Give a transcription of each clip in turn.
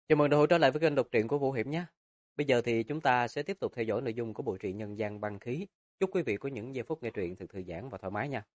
Chào mừng đã trở lại với kênh đọc truyện của Vũ Hiểm nhé. Bây giờ thì chúng ta sẽ tiếp tục theo dõi nội dung của bộ truyện Nhân gian băng khí. Chúc quý vị có những giây phút nghe truyện thật thư giãn và thoải mái nha.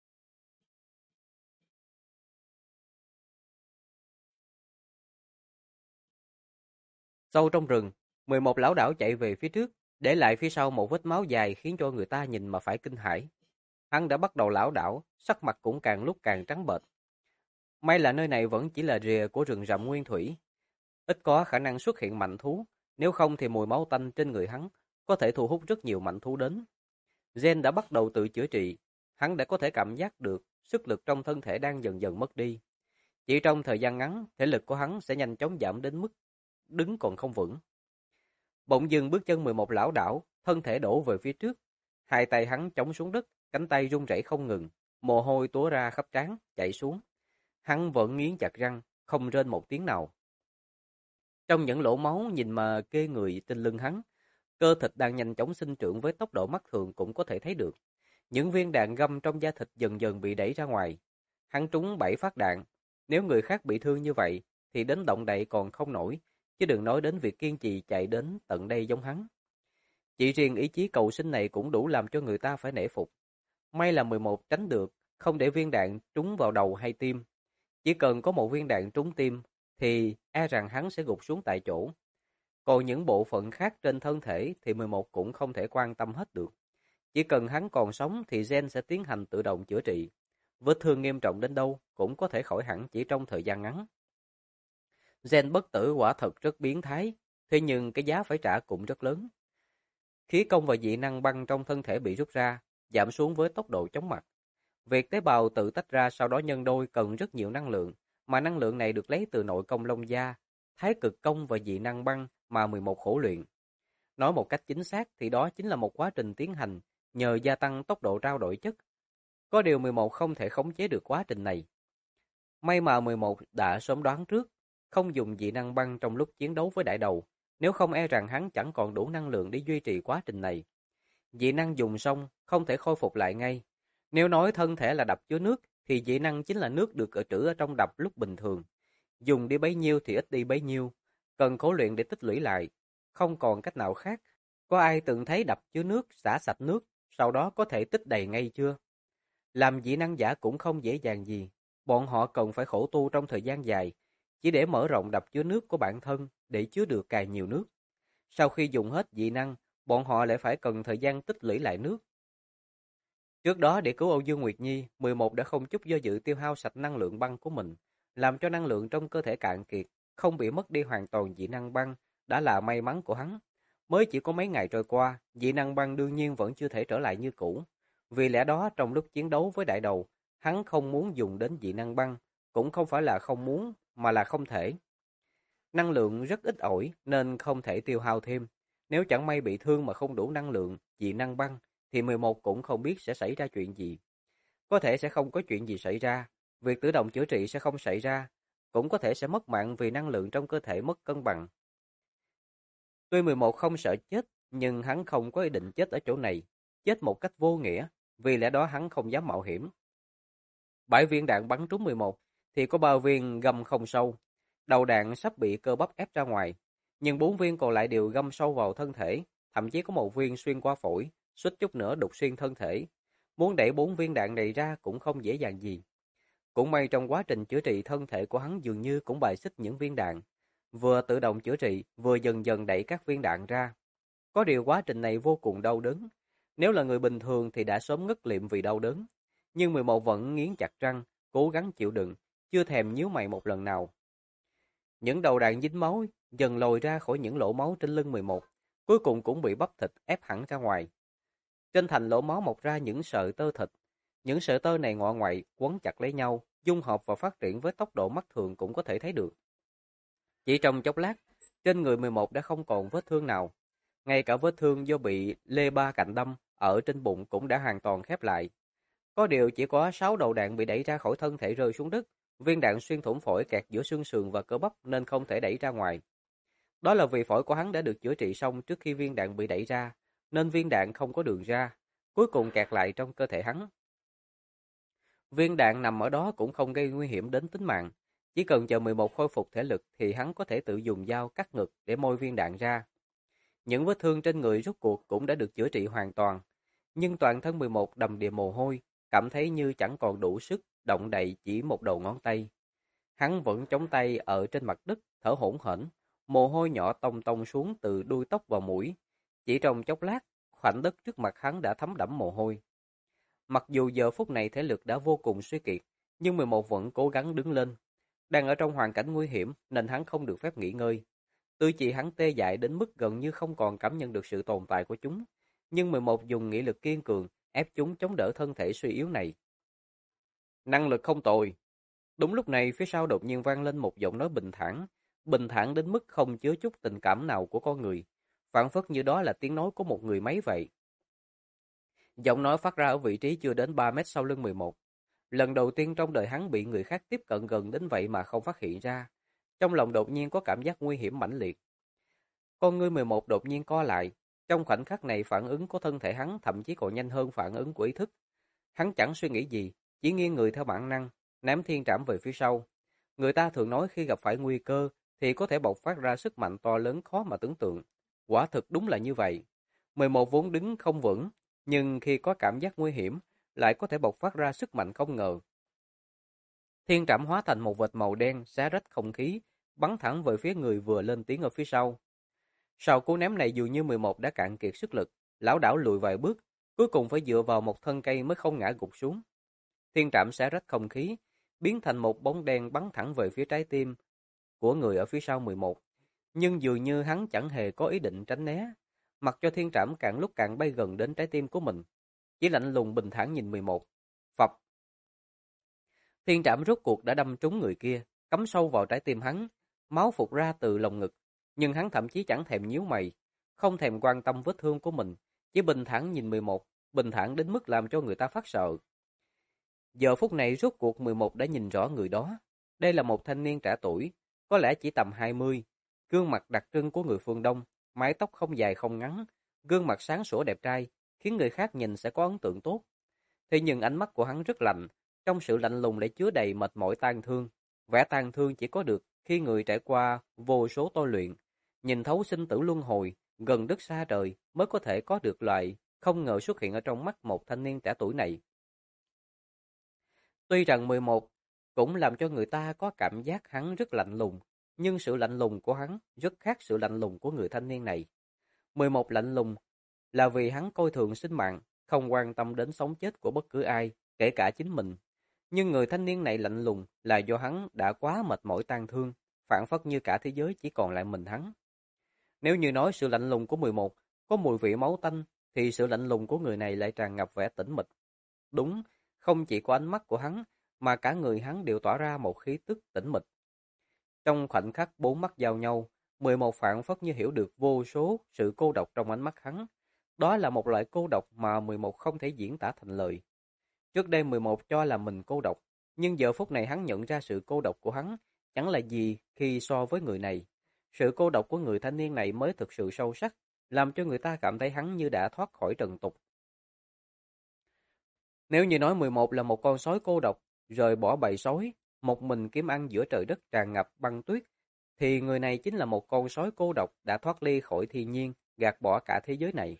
Sâu trong rừng, 11 lão đảo chạy về phía trước, để lại phía sau một vết máu dài khiến cho người ta nhìn mà phải kinh hãi. Hắn đã bắt đầu lảo đảo, sắc mặt cũng càng lúc càng trắng bệch. May là nơi này vẫn chỉ là rìa của rừng rậm nguyên thủy, ít có khả năng xuất hiện mạnh thú, nếu không thì mùi máu tanh trên người hắn có thể thu hút rất nhiều mạnh thú đến. Gen đã bắt đầu tự chữa trị, hắn đã có thể cảm giác được sức lực trong thân thể đang dần dần mất đi. Chỉ trong thời gian ngắn, thể lực của hắn sẽ nhanh chóng giảm đến mức đứng còn không vững. Bỗng dưng bước chân 11 lão đảo, thân thể đổ về phía trước, hai tay hắn chống xuống đất, cánh tay run rẩy không ngừng, mồ hôi túa ra khắp trán, chảy xuống. Hắn vẫn nghiến chặt răng, không rên một tiếng nào. Trong những lỗ máu nhìn mà kê người trên lưng hắn, cơ thịt đang nhanh chóng sinh trưởng với tốc độ mắt thường cũng có thể thấy được. Những viên đạn găm trong da thịt dần dần bị đẩy ra ngoài. Hắn trúng 7 phát đạn. Nếu người khác bị thương như vậy, thì đến động đậy còn không nổi, chứ đừng nói đến việc kiên trì chạy đến tận đây giống hắn. Chỉ riêng ý chí cầu sinh này cũng đủ làm cho người ta phải nể phục. May là 11 tránh được, không để viên đạn trúng vào đầu hay tim. Chỉ cần có một viên đạn trúng tim, thì e rằng hắn sẽ gục xuống tại chỗ. Còn những bộ phận khác trên thân thể thì 11 cũng không thể quan tâm hết được. Chỉ cần hắn còn sống thì gen sẽ tiến hành tự động chữa trị. Vết thương nghiêm trọng đến đâu cũng có thể khỏi hẳn chỉ trong thời gian ngắn. Gen bất tử quả thật rất biến thái, thế nhưng cái giá phải trả cũng rất lớn. Khí công và dị năng băng trong thân thể bị rút ra, giảm xuống với tốc độ chóng mặt. Việc tế bào tự tách ra sau đó nhân đôi cần rất nhiều năng lượng, mà năng lượng này được lấy từ nội công Long Gia, thái cực công và dị năng băng mà 11 khổ luyện. Nói một cách chính xác thì đó chính là một quá trình tiến hành nhờ gia tăng tốc độ trao đổi chất. Có điều 11 không thể khống chế được quá trình này. May mà 11 đã sớm đoán trước, không dùng dị năng băng trong lúc chiến đấu với đại đầu, nếu không e rằng hắn chẳng còn đủ năng lượng để duy trì quá trình này. Dị năng dùng xong, không thể khôi phục lại ngay. Nếu nói thân thể là đập chứa nước, thì dị năng chính là nước được trữ ở trong đập lúc bình thường. Dùng đi bấy nhiêu thì ít đi bấy nhiêu, cần khổ luyện để tích lũy lại. Không còn cách nào khác. Có ai từng thấy đập chứa nước, xả sạch nước, sau đó có thể tích đầy ngay chưa? Làm dị năng giả cũng không dễ dàng gì. Bọn họ cần phải khổ tu trong thời gian dài, chỉ để mở rộng đập chứa nước của bản thân để chứa được càng nhiều nước. Sau khi dùng hết dị năng, bọn họ lại phải cần thời gian tích lũy lại nước. Trước đó để cứu Âu Dương Nguyệt Nhi, 11 đã không chút do dự tiêu hao sạch năng lượng băng của mình, làm cho năng lượng trong cơ thể cạn kiệt, không bị mất đi hoàn toàn dị năng băng, đã là may mắn của hắn. Mới chỉ có mấy ngày trôi qua, dị năng băng đương nhiên vẫn chưa thể trở lại như cũ. Vì lẽ đó trong lúc chiến đấu với đại đầu, hắn không muốn dùng đến dị năng băng, cũng không phải là không muốn, mà là không thể. Năng lượng rất ít ỏi nên không thể tiêu hao thêm. Nếu chẳng may bị thương mà không đủ năng lượng, dị năng băng, thì 11 cũng không biết sẽ xảy ra chuyện gì. Có thể sẽ không có chuyện gì xảy ra, việc tự động chữa trị sẽ không xảy ra, cũng có thể sẽ mất mạng vì năng lượng trong cơ thể mất cân bằng. Tuy 11 không sợ chết, nhưng hắn không có ý định chết ở chỗ này, chết một cách vô nghĩa, vì lẽ đó hắn không dám mạo hiểm. 7 viên đạn bắn trúng 11, thì có 3 viên găm không sâu. Đầu đạn sắp bị cơ bắp ép ra ngoài, nhưng 4 viên còn lại đều găm sâu vào thân thể, thậm chí có một viên xuyên qua phổi, suýt chút nữa đục xuyên thân thể. Muốn đẩy 4 viên đạn này ra cũng không dễ dàng gì. Cũng may trong quá trình chữa trị thân thể của hắn dường như cũng bài xích những viên đạn, vừa tự động chữa trị, vừa dần dần đẩy các viên đạn ra. Có điều quá trình này vô cùng đau đớn. Nếu là người bình thường thì đã sớm ngất liệm vì đau đớn. Nhưng 11 vẫn nghiến chặt răng, cố gắng chịu đựng, chưa thèm nhíu mày một lần nào. Những đầu đạn dính máu dần lồi ra khỏi những lỗ máu trên lưng 11, cuối cùng cũng bị bắp thịt ép hẳn ra ngoài. Trên thành lỗ máu mọc ra những sợi tơ thịt. Những sợi tơ này ngọ ngoại, quấn chặt lấy nhau, dung hợp và phát triển với tốc độ mắt thường cũng có thể thấy được. Chỉ trong chốc lát, trên người 11 đã không còn vết thương nào. Ngay cả vết thương do bị lê ba cạnh đâm ở trên bụng cũng đã hoàn toàn khép lại. Có điều chỉ có 6 đầu đạn bị đẩy ra khỏi thân thể rơi xuống đất, viên đạn xuyên thủng phổi kẹt giữa xương sườn và cơ bắp nên không thể đẩy ra ngoài. Đó là vì phổi của hắn đã được chữa trị xong trước khi viên đạn bị đẩy ra, nên viên đạn không có đường ra, cuối cùng kẹt lại trong cơ thể hắn. Viên đạn nằm ở đó cũng không gây nguy hiểm đến tính mạng, Chỉ cần chờ 11 khôi phục thể lực thì hắn có thể tự dùng dao cắt ngực để moi viên đạn ra. Những vết thương trên người rốt cuộc cũng đã được chữa trị hoàn toàn, nhưng toàn thân 11 đầm đìa mồ hôi, cảm thấy như chẳng còn đủ sức động đậy chỉ một đầu ngón tay. Hắn vẫn chống tay ở trên mặt đất, thở hổn hển, mồ hôi nhỏ tông tông xuống từ đuôi tóc vào mũi. Chỉ trong chốc lát, khoảnh đất trước mặt hắn đã thấm đẫm mồ hôi. Mặc dù giờ phút này thể lực đã vô cùng suy kiệt, nhưng 11 vẫn cố gắng đứng lên. Đang ở trong hoàn cảnh nguy hiểm nên hắn không được phép nghỉ ngơi. Tuy chỉ hắn tê dại đến mức gần như không còn cảm nhận được sự tồn tại của chúng, nhưng 11 dùng nghị lực kiên cường ép chúng chống đỡ thân thể suy yếu này. Năng lực không tồi. Đúng lúc này phía sau đột nhiên vang lên một giọng nói bình thản đến mức không chứa chút tình cảm nào của con người, phảng phất như đó là tiếng nói của một người máy vậy. Giọng nói phát ra ở vị trí chưa đến 3 mét sau lưng 11. Lần đầu tiên trong đời hắn bị người khác tiếp cận gần đến vậy mà không phát hiện ra. Trong lòng đột nhiên có cảm giác nguy hiểm mãnh liệt. Con ngươi 11 đột nhiên co lại. Trong khoảnh khắc này phản ứng của thân thể hắn thậm chí còn nhanh hơn phản ứng của ý thức. Hắn chẳng suy nghĩ gì, chỉ nghiêng người theo bản năng, ném thiên trảm về phía sau. Người ta thường nói khi gặp phải nguy cơ thì có thể bộc phát ra sức mạnh to lớn khó mà tưởng tượng. Quả thực đúng là như vậy. 11 vốn đứng không vững, nhưng khi có cảm giác nguy hiểm, lại có thể bộc phát ra sức mạnh không ngờ. Thiên trảm hóa thành một vệt màu đen xé rách không khí, bắn thẳng về phía người vừa lên tiếng ở phía sau. Sau cú ném này dường như 11 đã cạn kiệt sức lực, lảo đảo lùi vài bước, cuối cùng phải dựa vào một thân cây mới không ngã gục xuống. Thiên trảm xé rách không khí, biến thành một bóng đen bắn thẳng về phía trái tim của người ở phía sau 11. Nhưng dường như hắn chẳng hề có ý định tránh né, mặc cho thiên trảm càng lúc càng bay gần đến trái tim của mình. Chỉ lạnh lùng bình thản nhìn 11. Phập. Thiên trảm rốt cuộc đã đâm trúng người kia, cắm sâu vào trái tim hắn, máu phụt ra từ lồng ngực, nhưng hắn thậm chí chẳng thèm nhíu mày, không thèm quan tâm vết thương của mình, chỉ bình thản nhìn 11, bình thản đến mức làm cho người ta phát sợ. Giờ phút này rốt cuộc 11 đã nhìn rõ người đó. Đây là một thanh niên trẻ tuổi, có lẽ chỉ tầm 20, gương mặt đặc trưng của người phương Đông, mái tóc không dài không ngắn, gương mặt sáng sủa đẹp trai, khiến người khác nhìn sẽ có ấn tượng tốt. Thế nhưng ánh mắt của hắn rất lạnh, trong sự lạnh lùng lại chứa đầy mệt mỏi tang thương. Vẻ tang thương chỉ có được khi người trải qua vô số tôi luyện, nhìn thấu sinh tử luân hồi, gần đất xa trời mới có thể có được loại không ngờ xuất hiện ở trong mắt một thanh niên trẻ tuổi này. Tuy rằng 11 cũng làm cho người ta có cảm giác hắn rất lạnh lùng, nhưng sự lạnh lùng của hắn rất khác sự lạnh lùng của người thanh niên này. 11 lạnh lùng là vì hắn coi thường sinh mạng, không quan tâm đến sống chết của bất cứ ai, kể cả chính mình. Nhưng người thanh niên này lạnh lùng là do hắn đã quá mệt mỏi tang thương, phảng phất như cả thế giới chỉ còn lại mình hắn. Nếu như nói sự lạnh lùng của 11 có mùi vị máu tanh, thì sự lạnh lùng của người này lại tràn ngập vẻ tĩnh mịch. Đúng, không chỉ có ánh mắt của hắn, mà cả người hắn đều tỏa ra một khí tức tĩnh mịch. Trong khoảnh khắc bốn mắt giao nhau, 11 phảng phất như hiểu được vô số sự cô độc trong ánh mắt hắn. Đó là một loại cô độc mà 11 không thể diễn tả thành lời. Trước đây 11 cho là mình cô độc, nhưng giờ phút này hắn nhận ra sự cô độc của hắn chẳng là gì khi so với người này. Sự cô độc của người thanh niên này mới thực sự sâu sắc, làm cho người ta cảm thấy hắn như đã thoát khỏi trần tục. Nếu như nói 11 là một con sói cô độc, rời bỏ bầy sói, một mình kiếm ăn giữa trời đất tràn ngập băng tuyết, thì người này chính là một con sói cô độc đã thoát ly khỏi thiên nhiên, gạt bỏ cả thế giới này.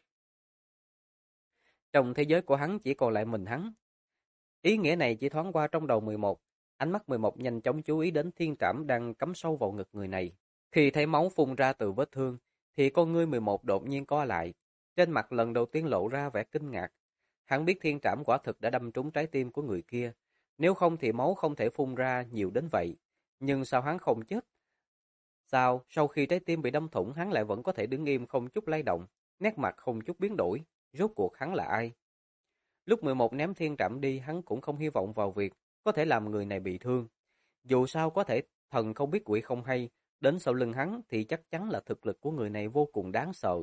Trong thế giới của hắn chỉ còn lại mình hắn. Ý nghĩa này chỉ thoáng qua trong đầu 11. Ánh mắt 11 nhanh chóng chú ý đến thiên trảm đang cắm sâu vào ngực người này. Khi thấy máu phun ra từ vết thương, thì con ngươi 11 đột nhiên co lại. Trên mặt lần đầu tiên lộ ra vẻ kinh ngạc. Hắn biết thiên trảm quả thực đã đâm trúng trái tim của người kia. Nếu không thì máu không thể phun ra nhiều đến vậy. Nhưng sao hắn không chết? Sao, sau khi trái tim bị đâm thủng hắn lại vẫn có thể đứng im không chút lay động, nét mặt không chút biến đổi. Rốt cuộc hắn là ai? Lúc 11 ném thiên trảm đi hắn cũng không hy vọng vào việc có thể làm người này bị thương. Dù sao có thể thần không biết quỷ không hay, đến sau lưng hắn thì chắc chắn là thực lực của người này vô cùng đáng sợ.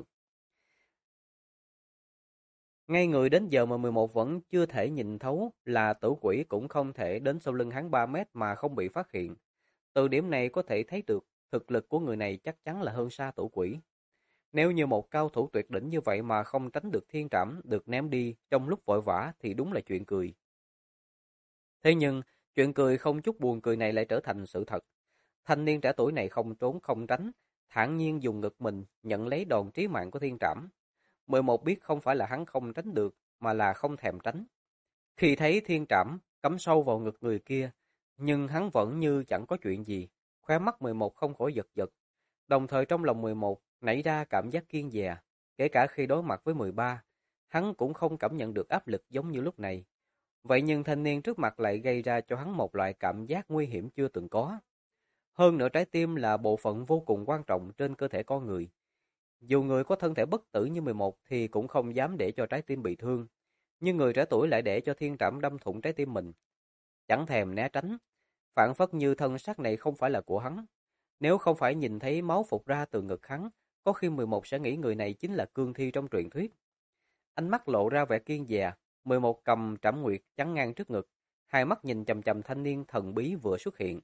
Ngay người đến giờ mà 11 vẫn chưa thể nhìn thấu là tử quỷ cũng không thể đến sau lưng hắn 3 mét mà không bị phát hiện. Từ điểm này có thể thấy được thực lực của người này chắc chắn là hơn xa tử quỷ. Nếu như một cao thủ tuyệt đỉnh như vậy mà không tránh được thiên trảm được ném đi trong lúc vội vã thì đúng là chuyện cười. Thế nhưng, Chuyện cười không chút buồn cười này lại trở thành sự thật. Thanh niên trẻ tuổi này không trốn không tránh, thản nhiên dùng ngực mình nhận lấy đòn trí mạng của thiên trảm. 11 biết không phải là hắn không tránh được, mà là không thèm tránh. Khi thấy thiên trảm cắm sâu vào ngực người kia, nhưng hắn vẫn như chẳng có chuyện gì, khóe mắt 11 không khỏi giật giật. Đồng thời trong lòng 11 nảy ra cảm giác kiêng dè, kể cả khi đối mặt với 13, hắn cũng không cảm nhận được áp lực giống như lúc này. Vậy nhưng thanh niên trước mặt lại gây ra cho hắn một loại cảm giác nguy hiểm chưa từng có. Hơn nữa trái tim là bộ phận vô cùng quan trọng trên cơ thể con người. Dù người có thân thể bất tử như 11 thì cũng không dám để cho trái tim bị thương. Nhưng người trẻ tuổi lại để cho thiên trảm đâm thủng trái tim mình. Chẳng thèm né tránh. Phảng phất như thân xác này không phải là của hắn. Nếu không phải nhìn thấy máu phụt ra từ ngực hắn, có khi 11 sẽ nghĩ người này chính là cương thi trong truyện thuyết. Ánh mắt lộ ra vẻ kiên dè, 11 cầm trảm nguyệt chắn ngang trước ngực, hai mắt nhìn chằm chằm thanh niên thần bí vừa xuất hiện.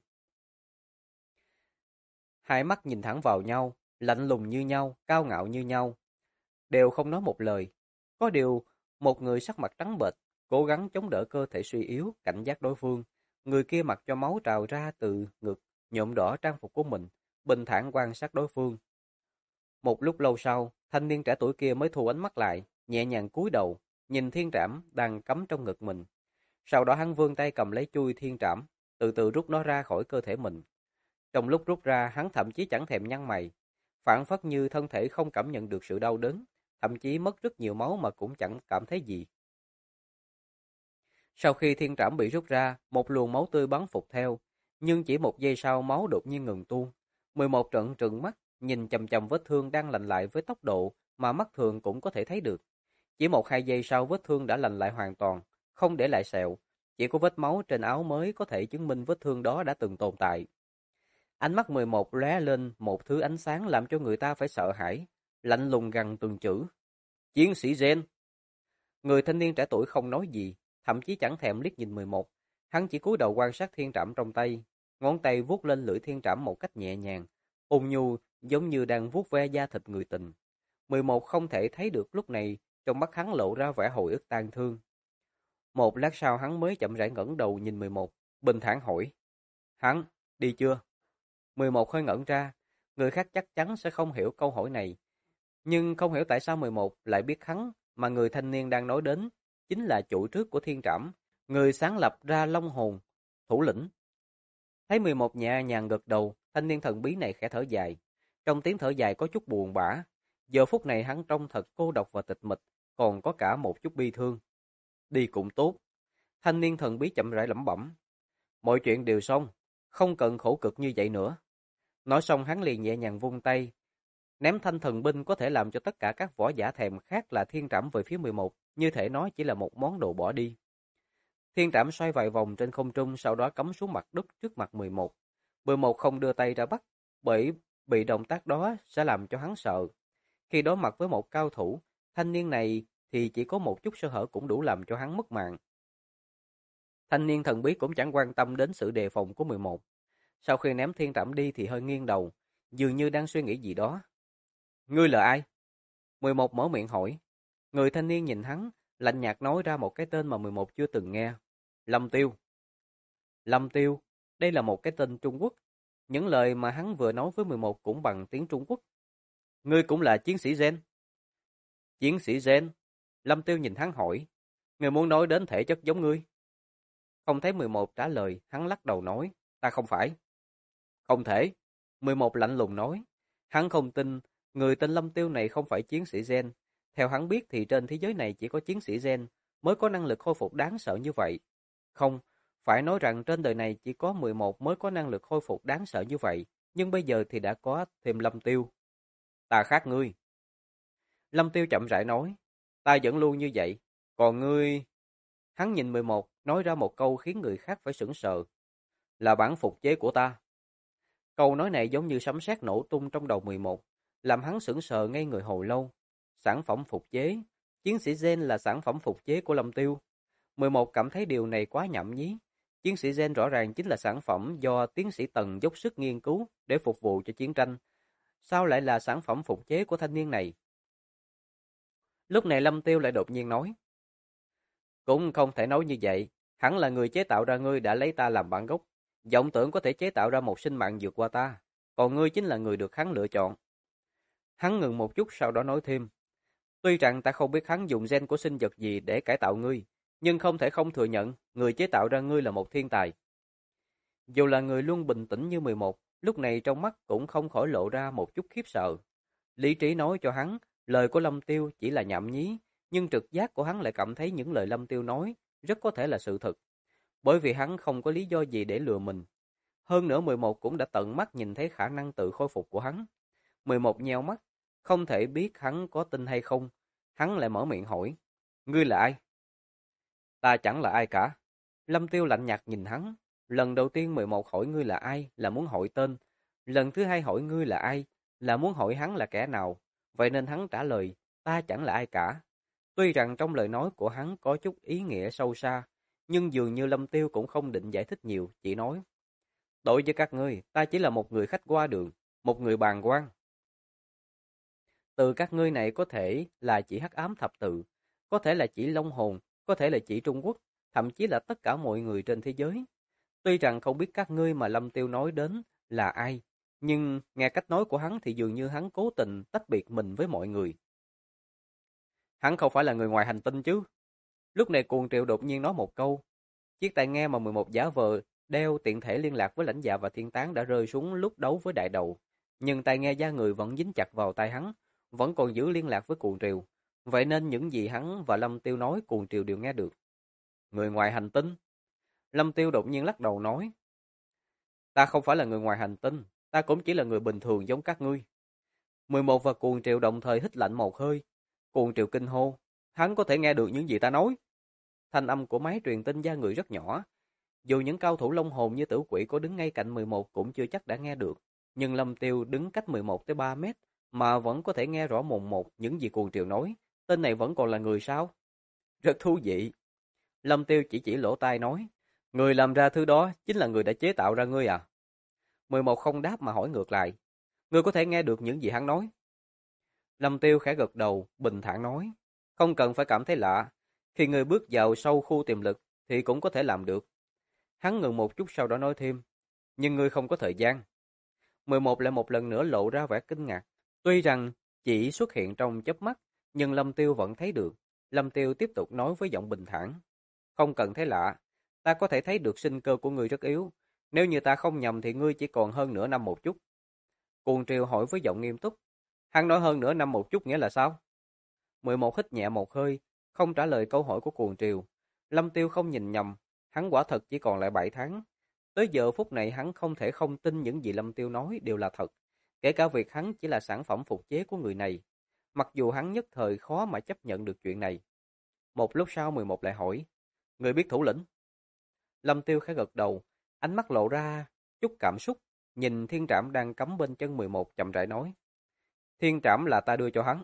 Hai mắt nhìn thẳng vào nhau, lạnh lùng như nhau, cao ngạo như nhau, đều không nói một lời. Có điều, một người sắc mặt trắng bệch, cố gắng chống đỡ cơ thể suy yếu, cảnh giác đối phương. Người kia mặc cho máu trào ra từ ngực, nhuộm đỏ trang phục của mình, bình thản quan sát đối phương. Một lúc lâu sau, thanh niên trẻ tuổi kia mới thu ánh mắt lại, nhẹ nhàng cúi đầu, nhìn thiên trảm đang cắm trong ngực mình. Sau đó hắn vươn tay cầm lấy chui thiên trảm, từ từ rút nó ra khỏi cơ thể mình. Trong lúc rút ra, hắn thậm chí chẳng thèm nhăn mày, phảng phất như thân thể không cảm nhận được sự đau đớn, thậm chí mất rất nhiều máu mà cũng chẳng cảm thấy gì. Sau khi thiên trảm bị rút ra, một luồng máu tươi bắn phụt theo, nhưng chỉ một giây sau máu đột nhiên ngừng tuôn. 11 trận trừng mắt, nhìn chằm chằm vết thương đang lành lại với tốc độ mà mắt thường cũng có thể thấy được. Chỉ 1-2 giây sau vết thương đã lành lại hoàn toàn, không để lại sẹo, chỉ có vết máu trên áo mới có thể chứng minh vết thương đó đã từng tồn tại. Ánh mắt 11 lóe lên một thứ ánh sáng làm cho người ta phải sợ hãi, lạnh lùng gằn từng chữ. Chiến sĩ Gen. Người thanh niên trẻ tuổi không nói gì, thậm chí chẳng thèm liếc nhìn 11. Hắn chỉ cúi đầu quan sát thiên trảm trong tay, ngón tay vuốt lên lưỡi thiên trảm một cách nhẹ nhàng, ôn nhu giống như đang vuốt ve da thịt người tình. 11 không thể thấy được lúc này, trong mắt hắn lộ ra vẻ hồi ức tang thương. Một lát sau hắn mới chậm rãi ngẩng đầu nhìn 11, bình thản hỏi. Hắn, đi chưa? 11 hơi ngẩn ra, người khác chắc chắn sẽ không hiểu câu hỏi này. Nhưng không hiểu tại sao 11 lại biết hắn mà người thanh niên đang nói đến chính là chủ trước của thiên trảm, người sáng lập ra Long Hồn, thủ lĩnh. Thấy 11 nhẹ nhàng gật đầu, thanh niên thần bí này khẽ thở dài. Trong tiếng thở dài có chút buồn bã. Giờ phút này hắn trông thật cô độc và tịch mịch, còn có cả một chút bi thương. Đi cũng tốt. Thanh niên thần bí chậm rãi lẩm bẩm. Mọi chuyện đều xong, không cần khổ cực như vậy nữa. Nói xong hắn liền nhẹ nhàng vung tay, ném thanh thần binh có thể làm cho tất cả các võ giả thèm khát là thiên trảm về phía 11, như thể nó chỉ là một món đồ bỏ đi. Thiên trảm xoay vài vòng trên không trung, sau đó cắm xuống mặt đất trước mặt 11. 11 không đưa tay ra bắt, bởi bị động tác đó sẽ làm cho hắn sợ. Khi đối mặt với một cao thủ, thanh niên này thì chỉ có một chút sơ hở cũng đủ làm cho hắn mất mạng. Thanh niên thần bí cũng chẳng quan tâm đến sự đề phòng của 11. Sau khi ném thiên trảm đi thì hơi nghiêng đầu, dường như đang suy nghĩ gì đó. Ngươi là ai? 11 mở miệng hỏi. Người thanh niên nhìn hắn, lạnh nhạt nói ra một cái tên mà 11 chưa từng nghe. Lâm Tiêu. Lâm Tiêu, đây là một cái tên Trung Quốc. Những lời mà hắn vừa nói với 11 cũng bằng tiếng Trung Quốc. Ngươi cũng là chiến sĩ Gen. Chiến sĩ Gen. Lâm Tiêu nhìn hắn hỏi. Ngươi muốn nói đến thể chất giống ngươi? Không thấy 11 trả lời, hắn lắc đầu nói. Ta không phải. Không thể. 11 lạnh lùng nói. Hắn không tin, người tên Lâm Tiêu này không phải chiến sĩ Gen. Theo hắn biết thì trên thế giới này chỉ có chiến sĩ Gen mới có năng lực khôi phục đáng sợ như vậy. Không, phải nói rằng trên đời này chỉ có 11 mới có năng lực khôi phục đáng sợ như vậy. Nhưng bây giờ thì đã có thêm Lâm Tiêu. Ta khác ngươi. Lâm Tiêu chậm rãi nói. Ta vẫn luôn như vậy. Còn ngươi... Hắn nhìn 11, nói ra một câu khiến người khác phải sửng sờ. Là bản phục chế của ta. Câu nói này giống như sấm sét nổ tung trong đầu 11, làm hắn sững sờ ngây người hồi lâu. Sản phẩm phục chế, chiến sĩ Gen là sản phẩm phục chế của Lâm Tiêu. 11 cảm thấy điều này quá nhảm nhí. Chiến sĩ Gen rõ ràng chính là sản phẩm do tiến sĩ Tần dốc sức nghiên cứu để phục vụ cho chiến tranh. Sao lại là sản phẩm phục chế của thanh niên này? Lúc này Lâm Tiêu lại đột nhiên nói. Cũng không thể nói như vậy. Hắn là người chế tạo ra ngươi đã lấy ta làm bản gốc. Vọng tưởng có thể chế tạo ra một sinh mạng vượt qua ta. Còn ngươi chính là người được hắn lựa chọn. Hắn ngừng một chút sau đó nói thêm. Tuy rằng ta không biết hắn dùng gen của sinh vật gì để cải tạo ngươi, nhưng không thể không thừa nhận, người chế tạo ra ngươi là một thiên tài. Dù là người luôn bình tĩnh như 11, lúc này trong mắt cũng không khỏi lộ ra một chút khiếp sợ. Lý trí nói cho hắn, lời của Lâm Tiêu chỉ là nhảm nhí, nhưng trực giác của hắn lại cảm thấy những lời Lâm Tiêu nói rất có thể là sự thật. Bởi vì hắn không có lý do gì để lừa mình. Hơn nữa 11 cũng đã tận mắt nhìn thấy khả năng tự khôi phục của hắn. 11 nheo mắt, không thể biết hắn có tin hay không. Hắn lại mở miệng hỏi, ngươi là ai? Ta chẳng là ai cả. Lâm Tiêu lạnh nhạt nhìn hắn. Lần đầu tiên 11 hỏi ngươi là ai là muốn hỏi tên. Lần thứ hai hỏi ngươi là ai là muốn hỏi hắn là kẻ nào. Vậy nên hắn trả lời, ta chẳng là ai cả. Tuy rằng trong lời nói của hắn có chút ý nghĩa sâu xa, nhưng dường như Lâm Tiêu cũng không định giải thích nhiều, chỉ nói. Đối với các ngươi, ta chỉ là một người khách qua đường, một người bàng quan. Từ các ngươi này có thể là chỉ hắc ám thập tự, có thể là chỉ Long Hồn, có thể là chỉ Trung Quốc, thậm chí là tất cả mọi người trên thế giới. Tuy rằng không biết các ngươi mà Lâm Tiêu nói đến là ai, nhưng nghe cách nói của hắn thì dường như hắn cố tình tách biệt mình với mọi người. Hắn không phải là người ngoài hành tinh chứ? Lúc này Cuồng Triều đột nhiên nói một câu. Chiếc tai nghe mà 11 giả vờ đeo tiện thể liên lạc với lãnh dạ và thiên tán đã rơi xuống lúc đấu với đại đầu. Nhưng tai nghe da người vẫn dính chặt vào tai hắn, vẫn còn giữ liên lạc với Cuồng Triều. Vậy nên những gì hắn và Lâm Tiêu nói Cuồng Triều đều nghe được. Người ngoài hành tinh? Lâm Tiêu đột nhiên lắc đầu nói. Ta không phải là người ngoài hành tinh, ta cũng chỉ là người bình thường giống các ngươi. 11 và Cuồng Triều đồng thời hít lạnh một hơi. Cuồng Triều kinh hô. Hắn có thể nghe được những gì ta nói. Thanh âm của máy truyền tin da người rất nhỏ. Dù những cao thủ long hồn như Tử Quỷ có đứng ngay cạnh 11 cũng chưa chắc đã nghe được. Nhưng Lâm Tiêu đứng cách 11 tới 3 mét mà vẫn có thể nghe rõ mồn một những gì Cuồng Triều nói. Tên này vẫn còn là người sao? Rất thú vị. Lâm Tiêu chỉ lỗ tai nói. Người làm ra thứ đó chính là người đã chế tạo ra ngươi à? 11 không đáp mà hỏi ngược lại. Ngươi có thể nghe được những gì hắn nói? Lâm Tiêu khẽ gật đầu, bình thản nói. Không cần phải cảm thấy lạ. Khi ngươi bước vào sâu khu tiềm lực thì cũng có thể làm được. Hắn ngừng một chút sau đó nói thêm. Nhưng ngươi không có thời gian. 11 lại một lần nữa lộ ra vẻ kinh ngạc. Tuy rằng chỉ xuất hiện trong chớp mắt, nhưng Lâm Tiêu vẫn thấy được. Lâm Tiêu tiếp tục nói với giọng bình thản. Không cần thấy lạ. Ta có thể thấy được sinh cơ của ngươi rất yếu. Nếu như ta không nhầm thì ngươi chỉ còn hơn nửa năm một chút. Cuồng Triều hỏi với giọng nghiêm túc. Hắn nói hơn nửa năm một chút nghĩa là sao? 11 hít nhẹ một hơi, không trả lời câu hỏi của Cuồng Triều. Lâm Tiêu không nhìn nhầm, hắn quả thật chỉ còn lại 7 tháng. Tới giờ phút này hắn không thể không tin những gì Lâm Tiêu nói đều là thật, kể cả việc hắn chỉ là sản phẩm phục chế của người này. Mặc dù hắn nhất thời khó mà chấp nhận được chuyện này. Một lúc sau 11 lại hỏi, người biết thủ lĩnh? Lâm Tiêu khẽ gật đầu, ánh mắt lộ ra chút cảm xúc, nhìn thiên trảm đang cắm bên chân 11 chậm rãi nói. Thiên trảm là ta đưa cho hắn.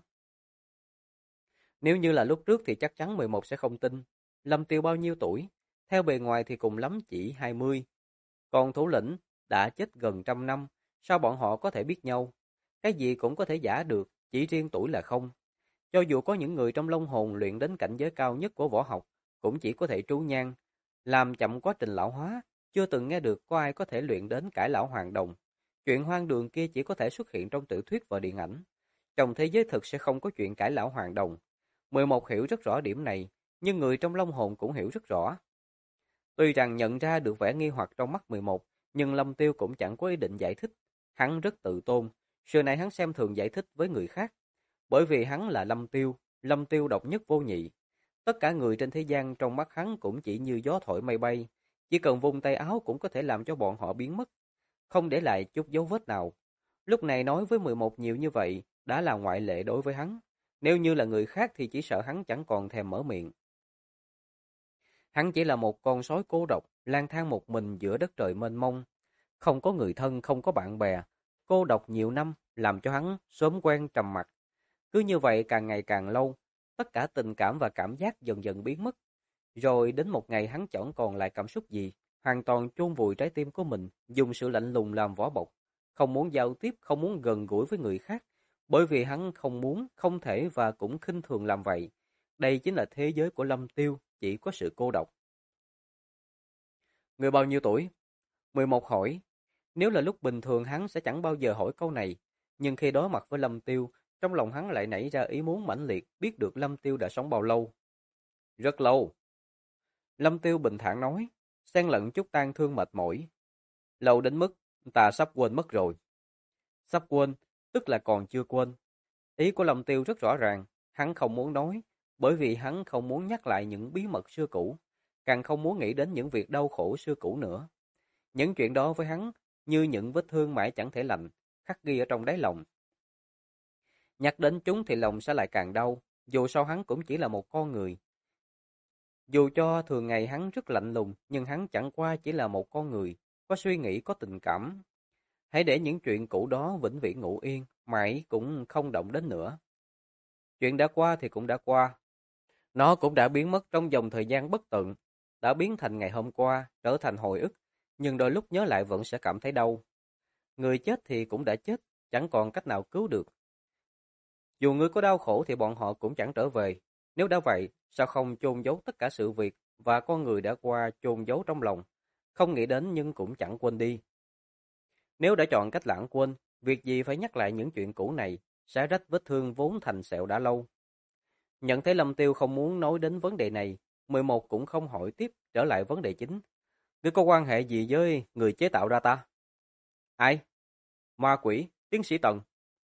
Nếu như là lúc trước thì chắc chắn 11 sẽ không tin. Lâm Tiêu bao nhiêu tuổi? Theo bề ngoài thì cùng lắm chỉ 20. Còn thủ lĩnh đã chết gần trăm năm, sao bọn họ có thể biết nhau? Cái gì cũng có thể giả được, chỉ riêng tuổi là không. Cho dù có những người trong Long Hồn luyện đến cảnh giới cao nhất của võ học, cũng chỉ có thể trú nhang, làm chậm quá trình lão hóa, chưa từng nghe được có ai có thể luyện đến cải lão hoàng đồng. Chuyện hoang đường kia chỉ có thể xuất hiện trong tiểu thuyết và điện ảnh. Trong thế giới thực sẽ không có chuyện cải lão hoàng đồng. 11 hiểu rất rõ điểm này, nhưng người trong Long Hồn cũng hiểu rất rõ. Tuy rằng nhận ra được vẻ nghi hoặc trong mắt 11, nhưng Lâm Tiêu cũng chẳng có ý định giải thích. Hắn rất tự tôn, xưa nay hắn xem thường giải thích với người khác. Bởi vì hắn là Lâm Tiêu độc nhất vô nhị. Tất cả người trên thế gian trong mắt hắn cũng chỉ như gió thổi mây bay, chỉ cần vung tay áo cũng có thể làm cho bọn họ biến mất, không để lại chút dấu vết nào. Lúc này nói với 11 nhiều như vậy, đã là ngoại lệ đối với hắn. Nếu như là người khác thì chỉ sợ hắn chẳng còn thèm mở miệng. Hắn chỉ là một con sói cô độc, lang thang một mình giữa đất trời mênh mông. Không có người thân, không có bạn bè. Cô độc nhiều năm, làm cho hắn sớm quen trầm mặc. Cứ như vậy càng ngày càng lâu, tất cả tình cảm và cảm giác dần dần biến mất. Rồi đến một ngày hắn chẳng còn lại cảm xúc gì, hoàn toàn chôn vùi trái tim của mình, dùng sự lạnh lùng làm vỏ bọc. Không muốn giao tiếp, không muốn gần gũi với người khác, bởi vì hắn không muốn, không thể và cũng khinh thường làm vậy. Đây chính là thế giới của Lâm Tiêu, chỉ có sự cô độc. Người bao nhiêu tuổi? 11 hỏi. Nếu là lúc bình thường hắn sẽ chẳng bao giờ hỏi câu này, nhưng khi đối mặt với Lâm Tiêu, trong lòng hắn lại nảy ra ý muốn mãnh liệt biết được Lâm Tiêu đã sống bao lâu. Rất lâu. Lâm Tiêu bình thản nói, xen lẫn chút tang thương mệt mỏi. Lâu đến mức ta sắp quên mất rồi. Sắp quên, tức là còn chưa quên. Ý của Lâm Tiêu rất rõ ràng, hắn không muốn nói, bởi vì hắn không muốn nhắc lại những bí mật xưa cũ, càng không muốn nghĩ đến những việc đau khổ xưa cũ nữa. Những chuyện đó với hắn như những vết thương mãi chẳng thể lành, khắc ghi ở trong đáy lòng. Nhắc đến chúng thì lòng sẽ lại càng đau, dù sao hắn cũng chỉ là một con người. Dù cho thường ngày hắn rất lạnh lùng, nhưng hắn chẳng qua chỉ là một con người, có suy nghĩ, có tình cảm. Hãy để những chuyện cũ đó vĩnh viễn ngủ yên, mãi cũng không động đến nữa. Chuyện đã qua thì cũng đã qua. Nó cũng đã biến mất trong dòng thời gian bất tận, đã biến thành ngày hôm qua, trở thành hồi ức, nhưng đôi lúc nhớ lại vẫn sẽ cảm thấy đau. Người chết thì cũng đã chết, chẳng còn cách nào cứu được. Dù người có đau khổ thì bọn họ cũng chẳng trở về. Nếu đã vậy, sao không chôn giấu tất cả sự việc và con người đã qua chôn giấu trong lòng, không nghĩ đến nhưng cũng chẳng quên đi. Nếu đã chọn cách lãng quên, việc gì phải nhắc lại những chuyện cũ này, xé rách vết thương vốn thành sẹo đã lâu. Nhận thấy Lâm Tiêu không muốn nói đến vấn đề này, 11 cũng không hỏi tiếp, trở lại vấn đề chính. Ngươi có quan hệ gì với người chế tạo ra ta? Ai? Ma quỷ, tiến sĩ Tần.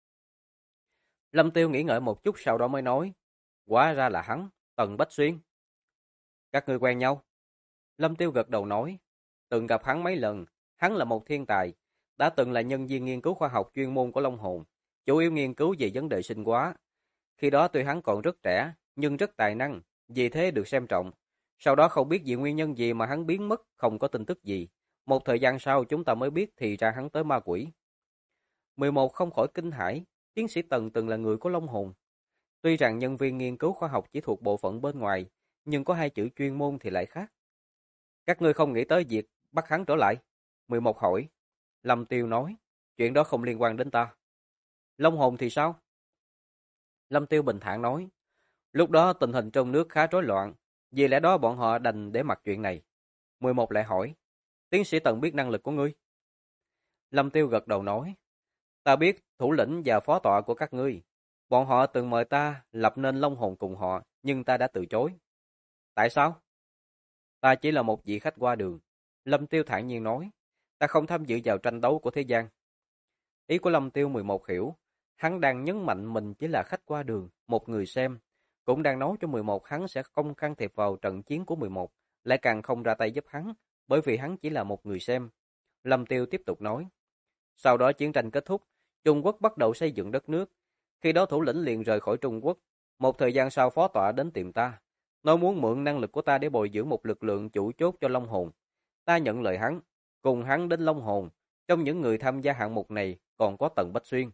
Lâm Tiêu nghĩ ngợi một chút sau đó mới nói. Hóa ra là hắn, Tần Bách Xuyên. Các ngươi quen nhau? Lâm Tiêu gật đầu nói. Từng gặp hắn mấy lần, hắn là một thiên tài, đã từng là nhân viên nghiên cứu khoa học chuyên môn của Long Hồn, chủ yếu nghiên cứu về vấn đề sinh hóa. Khi đó tuy hắn còn rất trẻ, nhưng rất tài năng, vì thế được xem trọng. Sau đó không biết vì nguyên nhân gì mà hắn biến mất, không có tin tức gì. Một thời gian sau chúng ta mới biết thì ra hắn tới ma quỷ. 11 không khỏi kinh hãi, tiến sĩ Tần từng là người của Long Hồn. Tuy rằng nhân viên nghiên cứu khoa học chỉ thuộc bộ phận bên ngoài, nhưng có hai chữ chuyên môn thì lại khác. Các ngươi không nghĩ tới việc bắt hắn trở lại? 11 hỏi. Lâm Tiêu nói, chuyện đó không liên quan đến ta. Long Hồn thì sao? Lâm Tiêu bình thản nói, lúc đó tình hình trong nước khá rối loạn, vì lẽ đó bọn họ đành để mặc chuyện này. 11 lại hỏi, tiến sĩ Tần biết năng lực của ngươi? Lâm Tiêu gật đầu nói, ta biết thủ lĩnh và phó tọa của các ngươi. Bọn họ từng mời ta lập nên Long Hồn cùng họ, nhưng ta đã từ chối. Tại sao? Ta chỉ là một vị khách qua đường. Lâm Tiêu thản nhiên nói, ta không tham dự vào tranh đấu của thế gian. Ý của Lâm Tiêu 11 hiểu, hắn đang nhấn mạnh mình chỉ là khách qua đường, một người xem, cũng đang nói cho 11 hắn sẽ không can thiệp vào trận chiến của 11, lại càng không ra tay giúp hắn, bởi vì hắn chỉ là một người xem. Lâm Tiêu tiếp tục nói, sau đó chiến tranh kết thúc, Trung Quốc bắt đầu xây dựng đất nước, khi đó thủ lĩnh liền rời khỏi Trung Quốc, một thời gian sau phó tọa đến tìm ta, nói muốn mượn năng lực của ta để bồi dưỡng một lực lượng chủ chốt cho Long Hồn. Ta nhận lời hắn, cùng hắn đến Long Hồn, trong những người tham gia hạng mục này còn có Tần Bách Xuyên.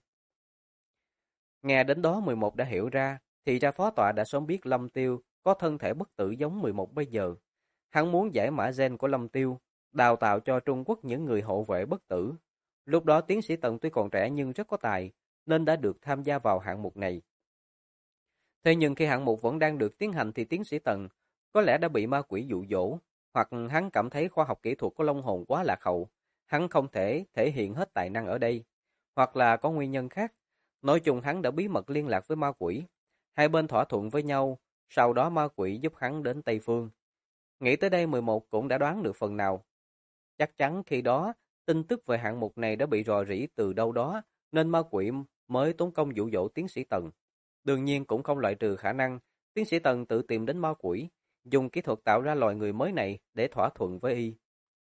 Nghe đến đó 11 đã hiểu ra, thì ra phó tọa đã sớm biết Lâm Tiêu có thân thể bất tử giống 11 bây giờ. Hắn muốn giải mã gen của Lâm Tiêu, đào tạo cho Trung Quốc những người hộ vệ bất tử. Lúc đó tiến sĩ Tần tuy còn trẻ nhưng rất có tài, nên đã được tham gia vào hạng mục này. Thế nhưng khi hạng mục vẫn đang được tiến hành thì tiến sĩ Tần có lẽ đã bị ma quỷ dụ dỗ, hoặc hắn cảm thấy khoa học kỹ thuật của Long Hồn quá lạc hậu, hắn không thể thể hiện hết tài năng ở đây, hoặc là có nguyên nhân khác. Nói chung hắn đã bí mật liên lạc với ma quỷ, hai bên thỏa thuận với nhau, sau đó ma quỷ giúp hắn đến Tây Phương. Nghĩ tới đây 11 cũng đã đoán được phần nào. Chắc chắn khi đó, tin tức về hạng mục này đã bị rò rỉ từ đâu đó, nên ma quỷ mới tốn công dụ dỗ tiến sĩ Tần. Đương nhiên cũng không loại trừ khả năng tiến sĩ Tần tự tìm đến ma quỷ, dùng kỹ thuật tạo ra loài người mới này để thỏa thuận với y.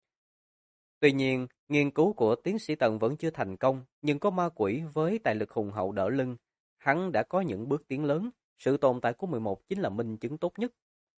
Tuy nhiên, nghiên cứu của tiến sĩ Tần vẫn chưa thành công, nhưng có ma quỷ với tài lực hùng hậu đỡ lưng, hắn đã có những bước tiến lớn, sự tồn tại của 11 chính là minh chứng tốt nhất.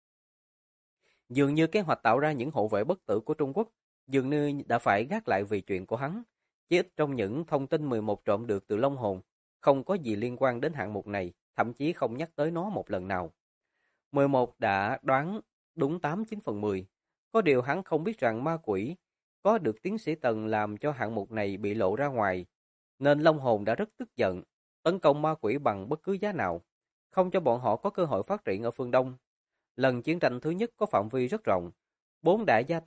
Dường như kế hoạch tạo ra những hộ vệ bất tử của Trung Quốc, dường như đã phải gác lại vì chuyện của hắn. Chỉ ít trong những thông tin 11 trộm được từ Long Hồn, không có gì liên quan đến hạng mục này, thậm chí không nhắc tới nó một lần nào. 11 đã đoán đúng 89/10. Có điều hắn không biết rằng ma quỷ có được tiến sĩ Tần làm cho hạng mục này bị lộ ra ngoài, nên Long Hồn đã rất tức giận, tấn công ma quỷ bằng bất cứ giá nào, không cho bọn họ có cơ hội phát triển ở phương Đông. Lần chiến tranh thứ nhất có phạm vi rất rộng, 4 đại gia tộc